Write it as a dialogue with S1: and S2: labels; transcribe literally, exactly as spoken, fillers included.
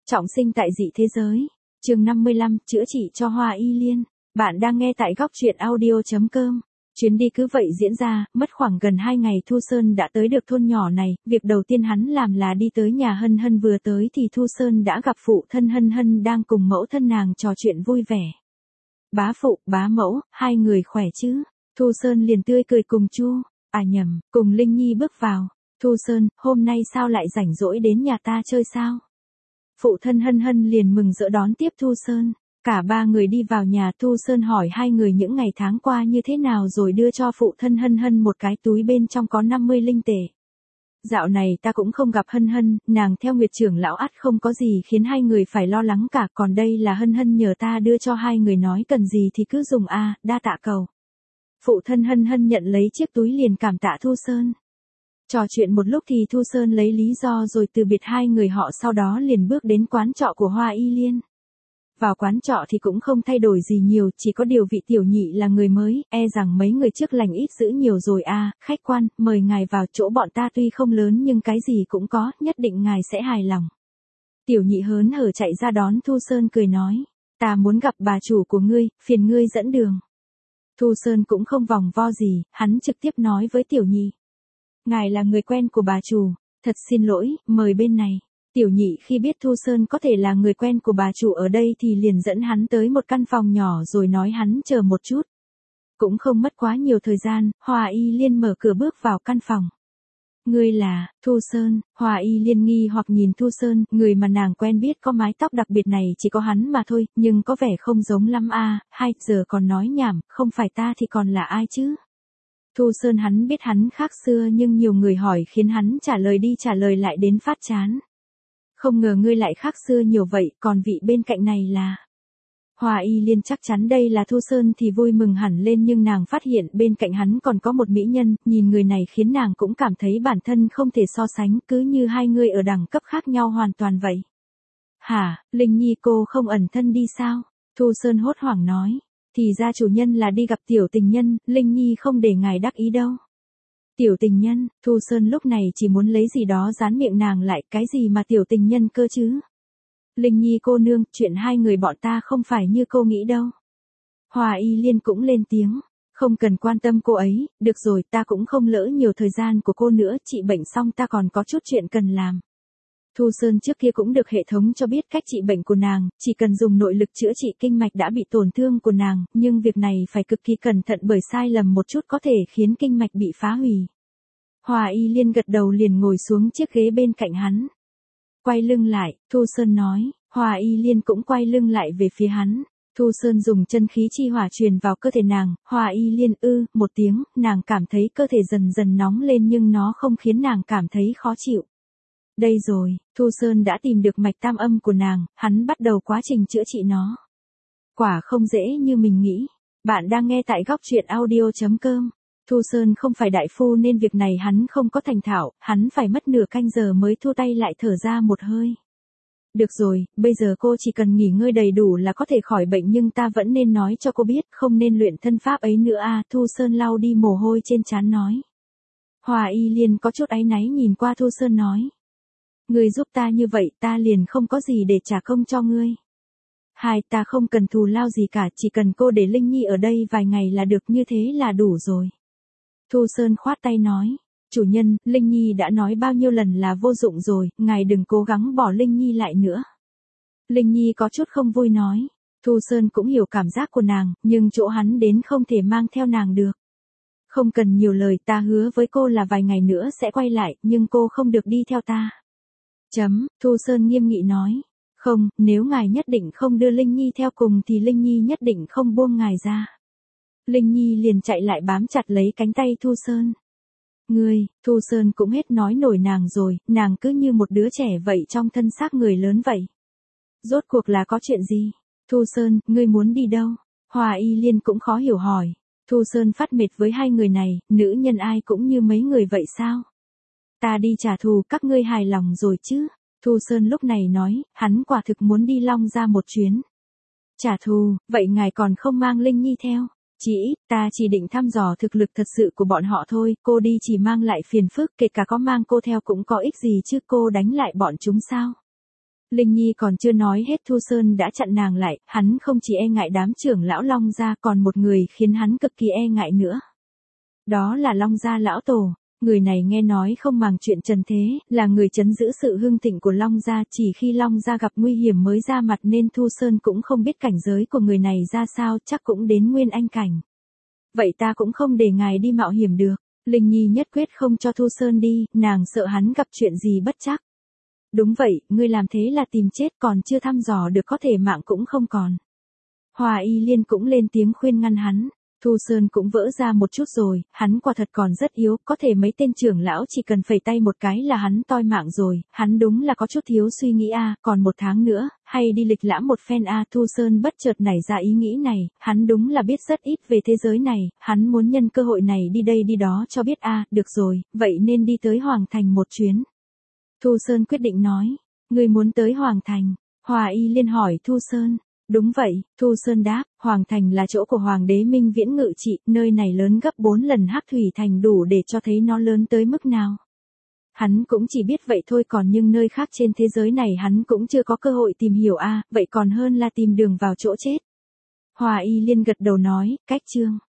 S1: Trọng sinh tại dị thế giới. Chương năm mươi lăm, chữa trị cho Hoa Y Liên. Bạn đang nghe tại góc truyện audio chấm com. Chuyến đi cứ vậy diễn ra, mất khoảng gần hai ngày Thu Sơn đã tới được thôn nhỏ này, việc đầu tiên hắn làm là đi tới nhà Hân Hân, vừa tới thì Thu Sơn đã gặp phụ thân Hân Hân đang cùng mẫu thân nàng trò chuyện vui vẻ. Bá phụ, bá mẫu, hai người khỏe chứ? Thu Sơn liền tươi cười cùng Chu, à nhầm, cùng Linh Nhi bước vào. Thu Sơn, hôm nay sao lại rảnh rỗi đến nhà ta chơi sao? Phụ thân Hân Hân liền mừng rỡ đón tiếp Thu Sơn. Cả ba người đi vào nhà, Thu Sơn hỏi hai người những ngày tháng qua như thế nào rồi đưa cho phụ thân Hân Hân một cái túi bên trong có năm mươi linh tệ. Dạo này ta cũng không gặp Hân Hân, nàng theo Nguyệt trưởng lão ắt không có gì khiến hai người phải lo lắng cả, còn đây là Hân Hân nhờ ta đưa cho hai người, nói cần gì thì cứ dùng a, đa tạ cầu. Phụ thân Hân Hân nhận lấy chiếc túi liền cảm tạ Thu Sơn. Trò chuyện một lúc thì Thu Sơn lấy lý do rồi từ biệt hai người họ, sau đó liền bước đến quán trọ của Hoa Y Liên. Vào quán trọ thì cũng không thay đổi gì nhiều, chỉ có điều vị tiểu nhị là người mới, e rằng mấy người trước lành ít dữ nhiều rồi à, khách quan, mời ngài vào, chỗ bọn ta tuy không lớn nhưng cái gì cũng có, nhất định ngài sẽ hài lòng. Tiểu nhị hớn hở chạy ra đón Thu Sơn cười nói, ta muốn gặp bà chủ của ngươi, phiền ngươi dẫn đường. Thu Sơn cũng không vòng vo gì, hắn trực tiếp nói với tiểu nhị. Ngài là người quen của bà chủ, thật xin lỗi, mời bên này. Tiểu nhị khi biết Thu Sơn có thể là người quen của bà chủ ở đây thì liền dẫn hắn tới một căn phòng nhỏ rồi nói hắn chờ một chút. Cũng không mất quá nhiều thời gian, Hoa Y Liên mở cửa bước vào căn phòng. Ngươi là, Thu Sơn, Hoa Y Liên nghi hoặc nhìn Thu Sơn, người mà nàng quen biết có mái tóc đặc biệt này chỉ có hắn mà thôi, nhưng có vẻ không giống lắm a, hai giờ còn nói nhảm, không phải ta thì còn là ai chứ? Thu Sơn hắn biết hắn khác xưa nhưng nhiều người hỏi khiến hắn trả lời đi trả lời lại đến phát chán. Không ngờ ngươi lại khác xưa nhiều vậy, còn vị bên cạnh này là... Hoa Y Liên chắc chắn đây là Thu Sơn thì vui mừng hẳn lên, nhưng nàng phát hiện bên cạnh hắn còn có một mỹ nhân, nhìn người này khiến nàng cũng cảm thấy bản thân không thể so sánh, cứ như hai người ở đẳng cấp khác nhau hoàn toàn vậy. Hả, Linh Nhi cô không ẩn thân đi sao? Thu Sơn hốt hoảng nói. Thì ra chủ nhân là đi gặp tiểu tình nhân, Linh Nhi không để ngài đắc ý đâu. Tiểu tình nhân, Thu Sơn lúc này chỉ muốn lấy gì đó dán miệng nàng lại, cái gì mà tiểu tình nhân cơ chứ? Linh Nhi cô nương, chuyện hai người bọn ta không phải như cô nghĩ đâu. Hoa Y Liên cũng lên tiếng, không cần quan tâm cô ấy, được rồi, ta cũng không lỡ nhiều thời gian của cô nữa, trị bệnh xong ta còn có chút chuyện cần làm. Thu Sơn trước kia cũng được hệ thống cho biết cách trị bệnh của nàng, chỉ cần dùng nội lực chữa trị kinh mạch đã bị tổn thương của nàng, nhưng việc này phải cực kỳ cẩn thận bởi sai lầm một chút có thể khiến kinh mạch bị phá hủy. Hoa Y Liên gật đầu liền ngồi xuống chiếc ghế bên cạnh hắn. Quay lưng lại, Thu Sơn nói, Hoa Y Liên cũng quay lưng lại về phía hắn. Thu Sơn dùng chân khí chi hỏa truyền vào cơ thể nàng, Hoa Y Liên ư, một tiếng, nàng cảm thấy cơ thể dần dần nóng lên nhưng nó không khiến nàng cảm thấy khó chịu. Đây rồi, Thu Sơn đã tìm được mạch tam âm của nàng, hắn bắt đầu quá trình chữa trị nó. Quả không dễ như mình nghĩ. Bạn đang nghe tại góc truyện audio chấm com. Thu Sơn không phải đại phu nên việc này hắn không có thành thạo, hắn phải mất nửa canh giờ mới thu tay lại thở ra một hơi. Được rồi, bây giờ cô chỉ cần nghỉ ngơi đầy đủ là có thể khỏi bệnh, nhưng ta vẫn nên nói cho cô biết không nên luyện thân pháp ấy nữa à, Thu Sơn lau đi mồ hôi trên trán nói. Hoa Y Liên có chút áy náy nhìn qua Thu Sơn nói. Ngươi giúp ta như vậy ta liền không có gì để trả công cho ngươi. Hai, ta không cần thù lao gì cả, chỉ cần cô để Linh Nhi ở đây vài ngày là được, như thế là đủ rồi. Thu Sơn khoát tay nói, chủ nhân, Linh Nhi đã nói bao nhiêu lần là vô dụng rồi, ngài đừng cố gắng bỏ Linh Nhi lại nữa. Linh Nhi có chút không vui nói, Thu Sơn cũng hiểu cảm giác của nàng, nhưng chỗ hắn đến không thể mang theo nàng được. Không cần nhiều lời, ta hứa với cô là vài ngày nữa sẽ quay lại, nhưng cô không được đi theo ta. Chấm, Thu Sơn nghiêm nghị nói. Không, nếu ngài nhất định không đưa Linh Nhi theo cùng thì Linh Nhi nhất định không buông ngài ra. Linh Nhi liền chạy lại bám chặt lấy cánh tay Thu Sơn. Ngươi, Thu Sơn cũng hết nói nổi nàng rồi, nàng cứ như một đứa trẻ vậy trong thân xác người lớn vậy. Rốt cuộc là có chuyện gì? Thu Sơn, ngươi muốn đi đâu? Hoa Y Liên cũng khó hiểu hỏi. Thu Sơn phát mệt với hai người này, nữ nhân ai cũng như mấy người vậy sao? Ta đi trả thù, các ngươi hài lòng rồi chứ? Thu Sơn lúc này nói, hắn quả thực muốn đi Long ra một chuyến. Trả thù, vậy ngài còn không mang Linh Nhi theo? Chỉ ít, ta chỉ định thăm dò thực lực thật sự của bọn họ thôi, cô đi chỉ mang lại phiền phức, kể cả có mang cô theo cũng có ích gì chứ, cô đánh lại bọn chúng sao? Linh Nhi còn chưa nói hết Thu Sơn đã chặn nàng lại, hắn không chỉ e ngại đám trưởng lão Long gia còn một người khiến hắn cực kỳ e ngại nữa. Đó là Long gia lão tổ, người này nghe nói không màng chuyện trần thế, là người trấn giữ sự hưng thịnh của Long gia, chỉ khi Long gia gặp nguy hiểm mới ra mặt nên Thu Sơn cũng không biết cảnh giới của người này ra sao, chắc cũng đến nguyên anh cảnh. Vậy ta cũng không để ngài đi mạo hiểm được. Linh Nhi nhất quyết không cho Thu Sơn đi, nàng sợ hắn gặp chuyện gì bất trắc. Đúng vậy, ngươi làm thế là tìm chết, còn chưa thăm dò được có thể mạng cũng không còn. Hòa Y Liên cũng lên tiếng khuyên ngăn hắn. Thu Sơn cũng vỡ ra một chút rồi, hắn quả thật còn rất yếu, có thể mấy tên trưởng lão chỉ cần phẩy tay một cái là hắn toi mạng rồi, hắn đúng là có chút thiếu suy nghĩ a, còn một tháng nữa, hay đi lịch lãm một phen a. Thu Sơn bất chợt nảy ra ý nghĩ này, hắn đúng là biết rất ít về thế giới này, hắn muốn nhân cơ hội này đi đây đi đó cho biết a. Được rồi, vậy nên đi tới Hoàng Thành một chuyến. Thu Sơn quyết định nói, ngươi muốn tới Hoàng Thành? Hòa Y Liên hỏi Thu Sơn. Đúng vậy, Thu Sơn đáp, Hoàng Thành là chỗ của Hoàng đế Minh Viễn ngự trị, nơi này lớn gấp bốn lần Hắc Thủy Thành, đủ để cho thấy nó lớn tới mức nào. Hắn cũng chỉ biết vậy thôi, còn nhưng nơi khác trên thế giới này hắn cũng chưa có cơ hội tìm hiểu a, vậy còn hơn là tìm đường vào chỗ chết. Hòa Y Liên gật đầu nói, cách chương.